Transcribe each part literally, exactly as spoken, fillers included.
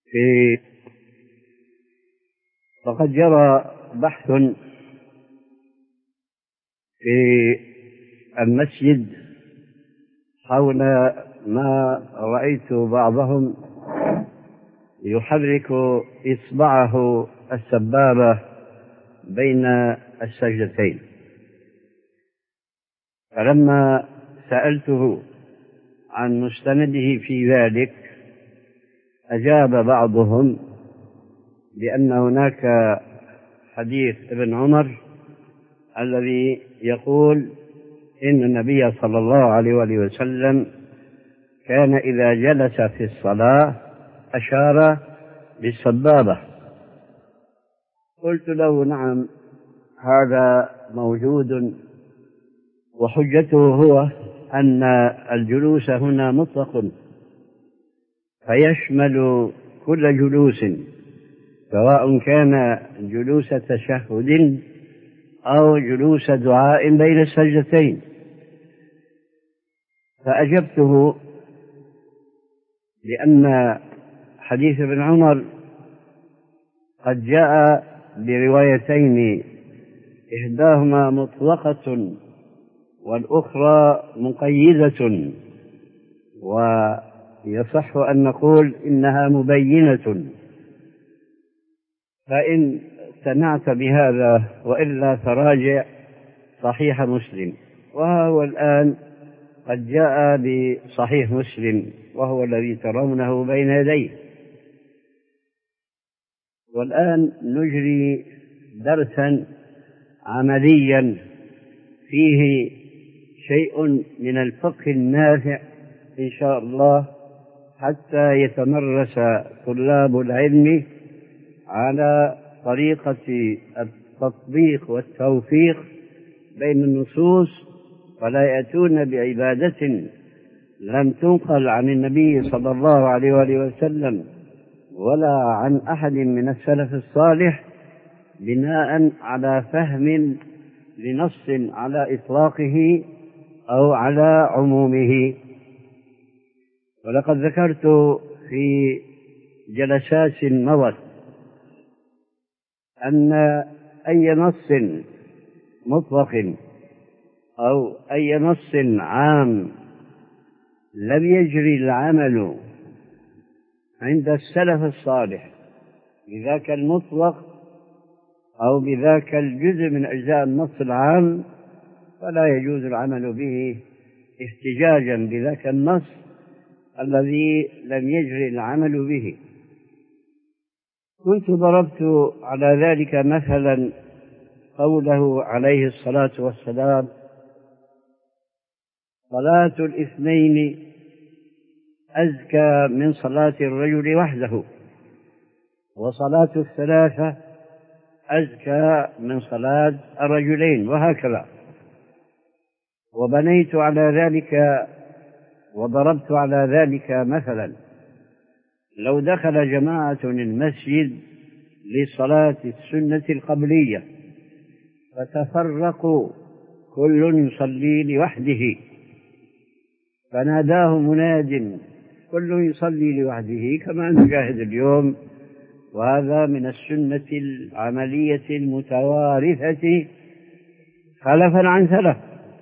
في فقد جرى بحث في المسجد حول ما رأيت بعضهم يحرك إصبعه السبابة بين السجدتين، فلما سألته عن مستنده في ذلك أجاب بعضهم بأن هناك حديث ابن عمر الذي يقول إن النبي صلى الله عليه وسلم كان إذا جلس في الصلاة أشار بالسبابة. قلت له نعم، هذا موجود، وحجته هو أن الجلوس هنا مطلق فيشمل كل جلوس، سواء كان جلوس تشهد أو جلوس دعاء بين السجدتين. فأجبته لأن حديث ابن عمر قد جاء بروايتين، إحداهما مطلقة والأخرى مقيدة، ويصح أن نقول إنها مبينة، فإن اقتنعت بهذا وإلا فراجع صحيح مسلم، وهو الآن قد جاء بصحيح مسلم وهو الذي ترونه بين يديه. والآن نجري درسا عمليا فيه شيء من الفقه النافع إن شاء الله، حتى يتمرس طلاب العلم على طريقة التطبيق والتوفيق بين النصوص، ولا يأتون بعبادة لم تنقل عن النبي صلى الله عليه وآله وسلم ولا عن أحد من السلف الصالح بناء على فهم لنص على إطلاقه أو على عمومه. ولقد ذكرت في جلسات مضت أن أي نص مطلق أو أي نص عام لم يجري العمل عند السلف الصالح بذاك المطلق أو بذاك الجزء من أجزاء النص العام، فلا يجوز العمل به احتجاجا بذاك النص الذي لم يجري العمل به. كنت ضربت على ذلك مثلا قوله عليه الصلاة والسلام: صلاة الاثنين أزكى من صلاة الرجل وحده، وصلاة الثلاثة أزكى من صلاة الرجلين، وهكذا. وبنيت على ذلك وضربت على ذلك مثلا: لو دخل جماعة المسجد لصلاة السنة القبلية فتفرقوا كل يصلي لوحده، فناداه مناد كل يصلي لوحده كما نشاهد اليوم، وهذا من السنة العملية المتوارثة خلفا عن سلف.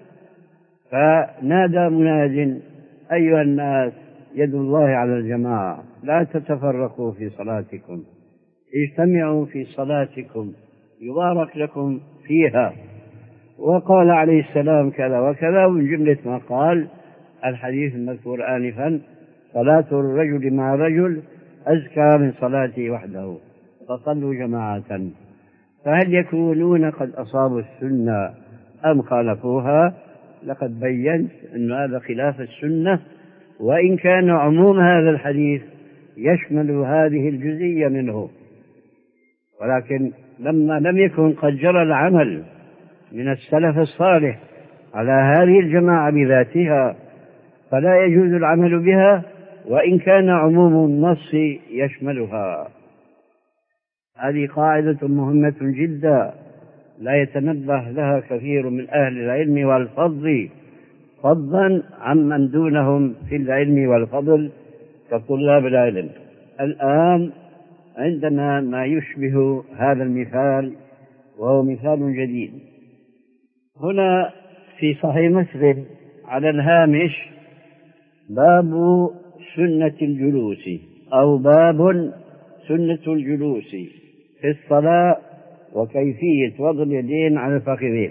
فنادى مناد: أيها الناس، يد الله على الجماعة، لا تتفرقوا في صلاتكم، اجتمعوا في صلاتكم يبارك لكم فيها. وقال عليه السلام كذا وكذا، ومن جملة ما قال الحديث المذكور آنفا: صلاة الرجل مع رجل أزكى من صلاته وحده، فصلوا جماعة. فهل يكونون قد أصابوا السنة أم خالفوها؟ لقد بينت أن هذا خلاف السنة، وإن كان عموم هذا الحديث يشمل هذه الجزئية منه، ولكن لما لم يكن قد جرى العمل من السلف الصالح على هذه الجماعة بذاتها فلا يجوز العمل بها، وإن كان عموم النص يشملها. هذه قاعدة مهمة جدا لا يتنبه لها كثير من أهل العلم والفضل، فضلا عمن دونهم في العلم والفضل كطلاب العلم. الآن عندنا ما يشبه هذا المثال، وهو مثال جديد. هنا في صحيح مسلم على الهامش باب سنة الجلوس، أو باب سنة الجلوس في الصلاة وكيفية وضع اليدين على الفخذين.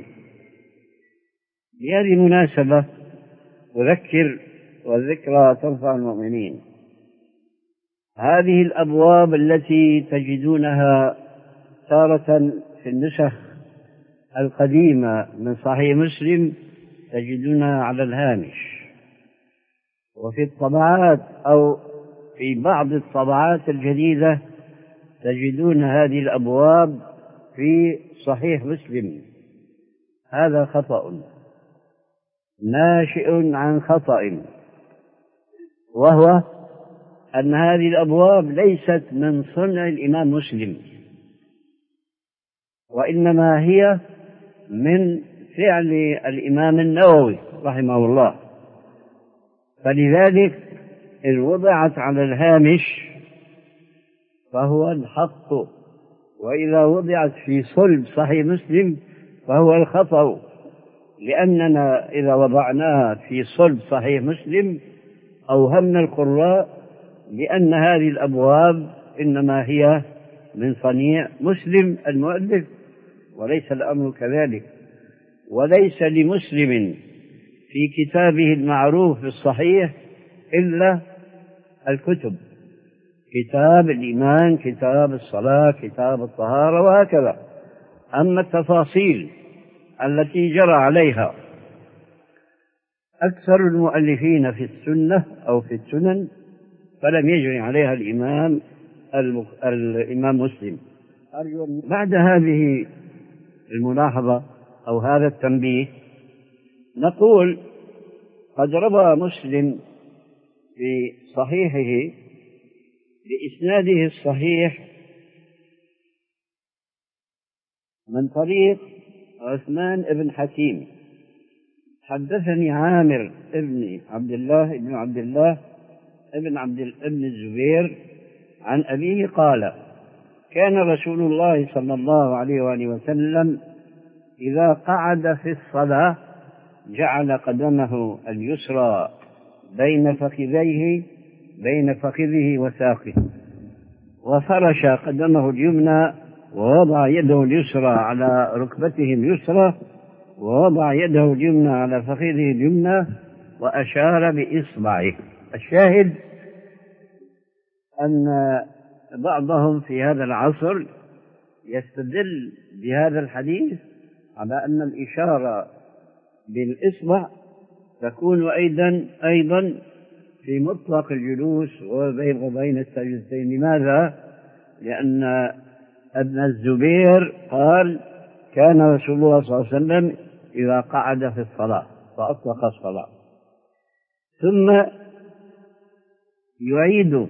بهذه المناسبة أذكر، والذكرى ترفع المؤمنين، هذه الأبواب التي تجدونها تارة في النسخ القديمة من صحيح مسلم تجدونها على الهامش، وفي الطبعات أو في بعض الطبعات الجديدة تجدون هذه الأبواب في صحيح مسلم. هذا خطأ ناشئ عن خطأ، وهو أن هذه الأبواب ليست من صنع الإمام مسلم، وإنما هي من فعل الإمام النووي رحمه الله، فلذلك إن وضعت على الهامش فهو الحق، وإذا وضعت في صلب صحيح مسلم فهو الخطأ، لأننا إذا وضعناها في صلب صحيح مسلم أوهمنا القراء بأن هذه الأبواب إنما هي من صنيع مسلم المؤلف، وليس الأمر كذلك. وليس لمسلم في كتابه المعروف بالصحيح إلا الكتب: كتاب الإيمان، كتاب الصلاة، كتاب الطهارة، وهكذا. أما التفاصيل التي جرى عليها أكثر المؤلفين في السنة أو في السنن فلم يجري عليها الإمام المخ... الإمام مسلم. بعد هذه الملاحظة أو هذا التنبيه نقول قد روى مسلم في صحيحه بإسناده الصحيح من طريق عثمان بن حكيم: حدثني عامر ابن عبد الله ابن عبد الله ابن عبد ابن الزبير عن أبيه قال: كان رسول الله صلى الله عليه وآله وسلم إذا قعد في الصلاة جعل قدمه اليسرى بين فخذيه بين فخذه وساقه، وفرش قدمه اليمنى، ووضع يده اليسرى على ركبته اليسرى، ووضع يده اليمنى على فخذه اليمنى، وأشار بإصبعه. الشاهد أن بعضهم في هذا العصر يستدل بهذا الحديث على أن الإشارة بالإصبع تكون أيضا أيضا في مطلق الجلوس وبين السجدتين. لماذا؟ لأن ابن الزبير قال: كان رسول الله صلى الله عليه وسلم إذا قعد في الصلاة فأطلق الصلاة. ثم يعيد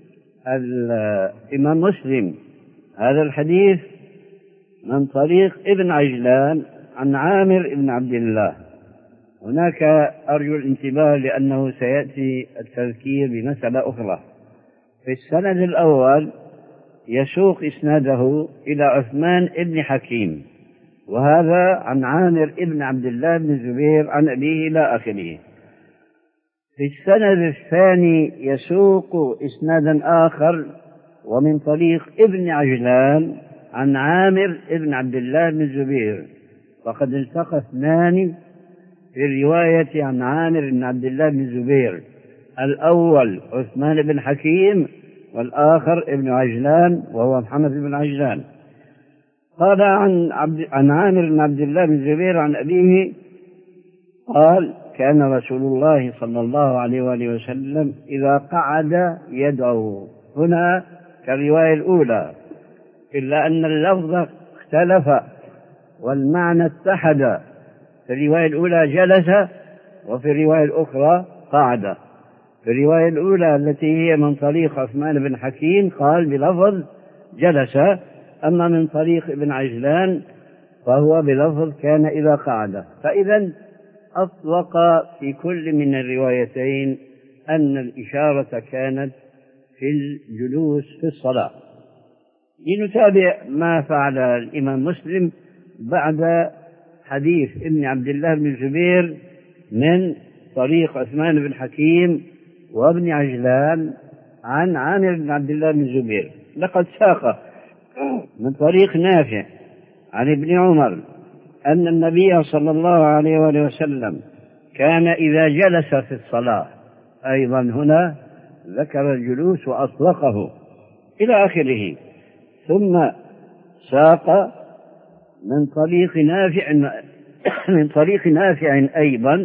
الإمام مسلم هذا الحديث من طريق ابن عجلان عن عامر بن عبد الله. هناك أرجو الانتباه لأنه سيأتي التذكير بمسألة أخرى. في السند الأول يسوق إسناده إلى عثمان بن حكيم، وهذا عن عامر بن عبد الله بن الزبير عن أبيه إلى آخره. في السند الثاني يسوق إسنادا آخر ومن طريق ابن عجلان عن عامر بن عبد الله بن الزبير، فقد التقى اثنان في الرواية عن عامر بن عبد الله بن الزبير: الأول عثمان بن حكيم، والآخر ابن عجلان وهو محمد بن عجلان. قال عن, عبد عن عامر بن عبد الله بن الزبير عن أبيه قال: كان رسول الله صلى الله عليه وآله وسلم إذا قعد يدعو. هنا كالرواية الأولى، إلا أن اللفظ اختلف والمعنى اتحد. في الرواية الأولى جلس، وفي الرواية الأخرى قعد. في الرواية الأولى التي هي من طريق عثمان بن حكيم قال بلفظ جلس، أما من طريق ابن عجلان فهو بلفظ كان إذا قعد. فإذا أطلق في كل من الروايتين أن الإشارة كانت في الجلوس في الصلاة. لنتابع ما فعل الإمام مسلم بعد حديث ابن عبد الله بن الزبير من طريق عثمان بن حكيم وابن عجلان عن عامر بن عبد الله بن الزبير. لقد ساق من طريق نافع عن ابن عمر أن النبي صلى الله عليه وآله وسلم كان إذا جلس في الصلاة، أيضا هنا ذكر الجلوس وأطلقه إلى آخره. ثم ساق من طريق نافع من طريق نافع أيضا،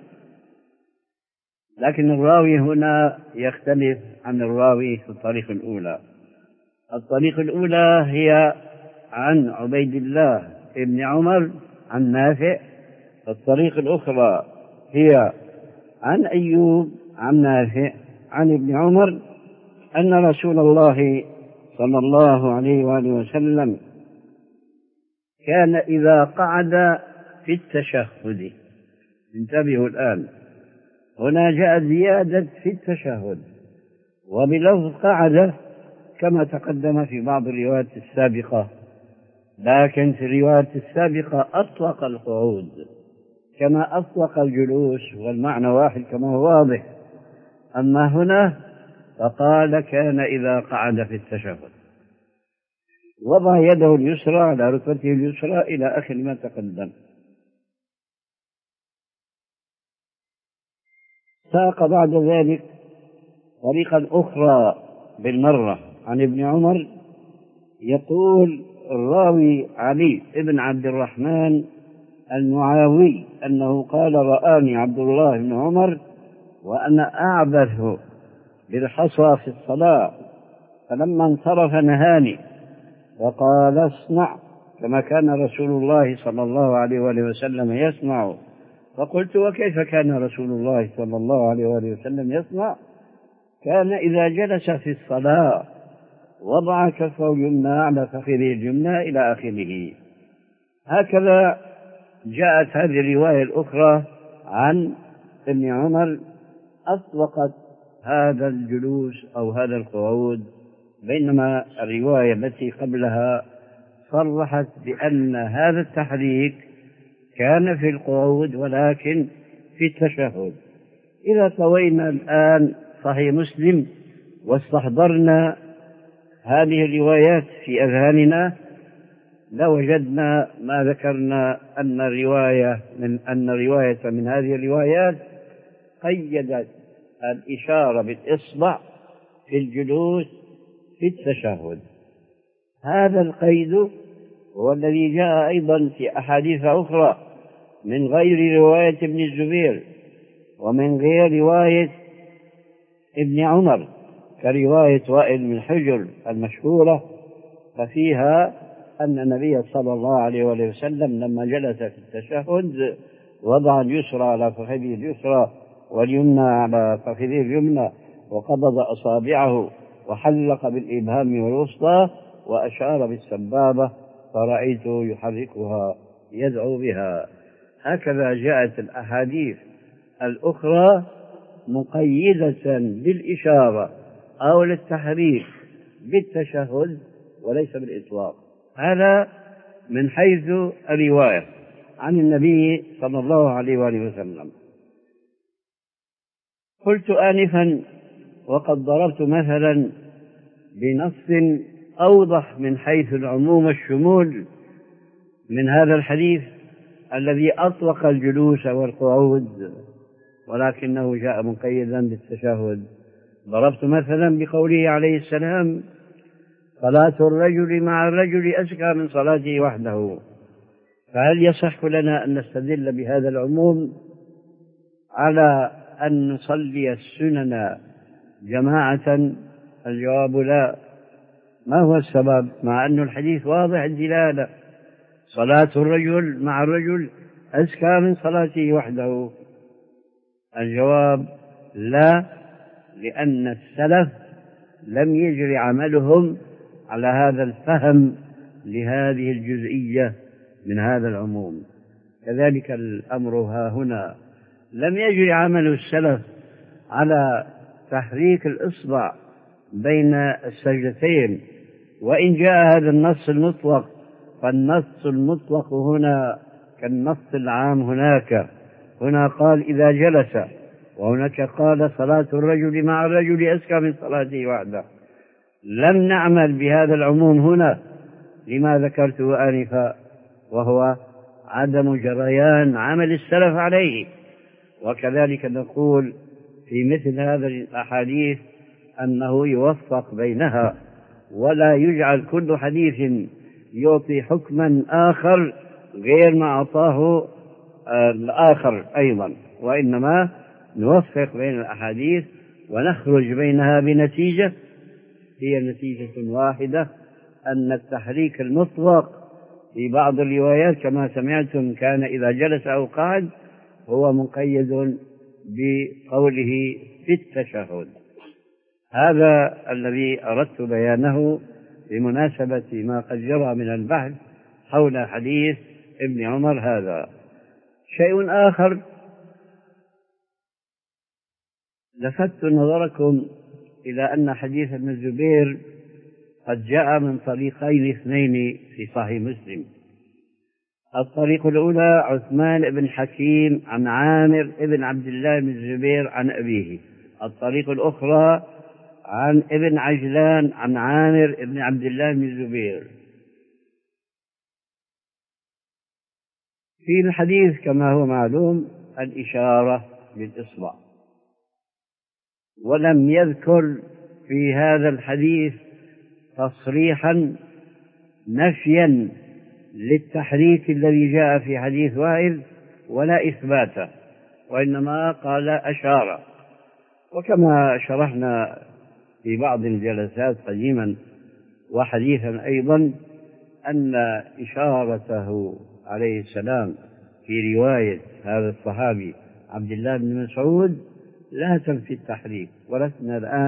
لكن الراوي هنا يختلف عن الراوي في الطريق الأولى. الطريق الأولى هي عن عبيد الله ابن عمر عن نافع، الطريق الأخرى هي عن أيوب عن نافع عن ابن عمر أن رسول الله صلى الله عليه وآله وسلم كان إذا قعد في التشهد. انتبهوا الآن، هنا جاء زيادة في التشهد وبلفظ قعد كما تقدم في بعض الروايات السابقة، لكن في الرواية السابقة أطلق القعود كما أطلق الجلوس، والمعنى واحد كما هو واضح. أما هنا فقال كان إذا قعد في التشهد وضع يده اليسرى على ركبته اليسرى إلى آخر ما تقدم. ساق بعد ذلك طريقا أخرى بالمرة عن ابن عمر، يقول الراوي علي بن عبد الرحمن المعاوي أنه قال رآني عبد الله بن عمر وأنا أعبث بالحصى في الصلاة، فلما انصرف نهاني وقال اصنع كما كان رسول الله صلى الله عليه وآله وسلم يصنع. فقلت وكيف كان رسول الله صلى الله عليه وآله وسلم يصنع؟ كان إذا جلس في الصلاة وضع كفه اليمنى على فخذه اليمنى إلى آخره. هكذا جاءت هذه الرواية الأخرى عن ابن عمر أطلقت هذا الجلوس أو هذا القعود، بينما الرواية التي قبلها صرحت بأن هذا التحريك كان في القعود ولكن في التشهد. إذا طوينا الآن صحيح مسلم واستحضرنا هذه الروايات في أذهاننا لوجدنا ما ذكرنا أن رواية من أن رواية من هذه الروايات قيدت الإشارة بالإصبع في الجلوس في التشهد. هذا القيد هو الذي جاء أيضا في أحاديث أخرى من غير رواية ابن الزبير ومن غير رواية ابن عمر، كرواية وائل بن حجر المشهورة، ففيها أن النبي صلى الله عليه وسلم لما جلس في التشهد وضع اليسرى على فخذه اليسرى واليمنى على فخذه اليمنى وقبض أصابعه وحلق بالإبهام والوسطى وأشار بالسبابة فرأيته يحركها يدعو بها. هكذا جاءت الأحاديث الأخرى مقيدة بالإشارة أو للتحريك بالتشهد وليس بالإطلاق. هذا من حيث الرواية عن النبي صلى الله عليه وآله وسلم. قلت آنفا وقد ضربت مثلا بنص أوضح من حيث العموم والشمول من هذا الحديث الذي أطلق الجلوس والقعود ولكنه جاء مقيدا بالتشهد. ضربت مثلا بقوله عليه السلام صلاة الرجل مع الرجل أزكى من صلاته وحده. فهل يصح لنا أن نستدل بهذا العموم على أن نصلي السنن جماعة؟ الجواب لا. ما هو السبب؟ مع أن الحديث واضح الدلالة، صلاة الرجل مع الرجل أزكى من صلاته وحده. الجواب لا، لأن السلف لم يجري عملهم على هذا الفهم لهذه الجزئية من هذا العموم. كذلك الأمر ها هنا، لم يجري عمل السلف على تحريك الإصبع بين السجدتين. وإن جاء هذا النص المطلق فالنص المطلق هنا كالنص العام هناك. هنا قال إذا جلس، وهناك قال صلاة الرجل مع الرجل أزكى من صلاته وحده. لم نعمل بهذا العموم هنا لما ذكرته آنفا، وهو عدم جريان عمل السلف عليه. وكذلك نقول في مثل هذه الأحاديث أنه يوفق بينها، ولا يجعل كل حديث يعطي حكما آخر غير ما أعطاه الآخر أيضا، وإنما نوفق بين الأحاديث ونخرج بينها بنتيجة هي نتيجة واحدة، أن التحريك المطلق في بعض الروايات كما سمعتم كان إذا جلس أو قعد هو مقيد بقوله في التشهد. هذا الذي أردت بيانه بمناسبة ما قد جرى من البحث حول حديث ابن عمر هذا. شيء آخر لفت نظركم إلى أن حديث ابن الزبير قد جاء من طريقين اثنين في صحيح مسلم. الطريق الأولى عثمان بن حكيم عن عامر بن عبد الله بن الزبير عن أبيه، الطريق الأخرى عن ابن عجلان عن عامر بن عبد الله بن الزبير. في الحديث كما هو معلوم الإشارة بالإصبع، ولم يذكر في هذا الحديث تصريحا نفيا للتحريك الذي جاء في حديث وائل ولا إثباته، وإنما قال أشار. وكما شرحنا في بعض الجلسات قديما وحديثا أيضا أن إشارته عليه السلام في رواية هذا الصحابي عبد الله بن مسعود لا تنفي التحريك، ولسنا الآن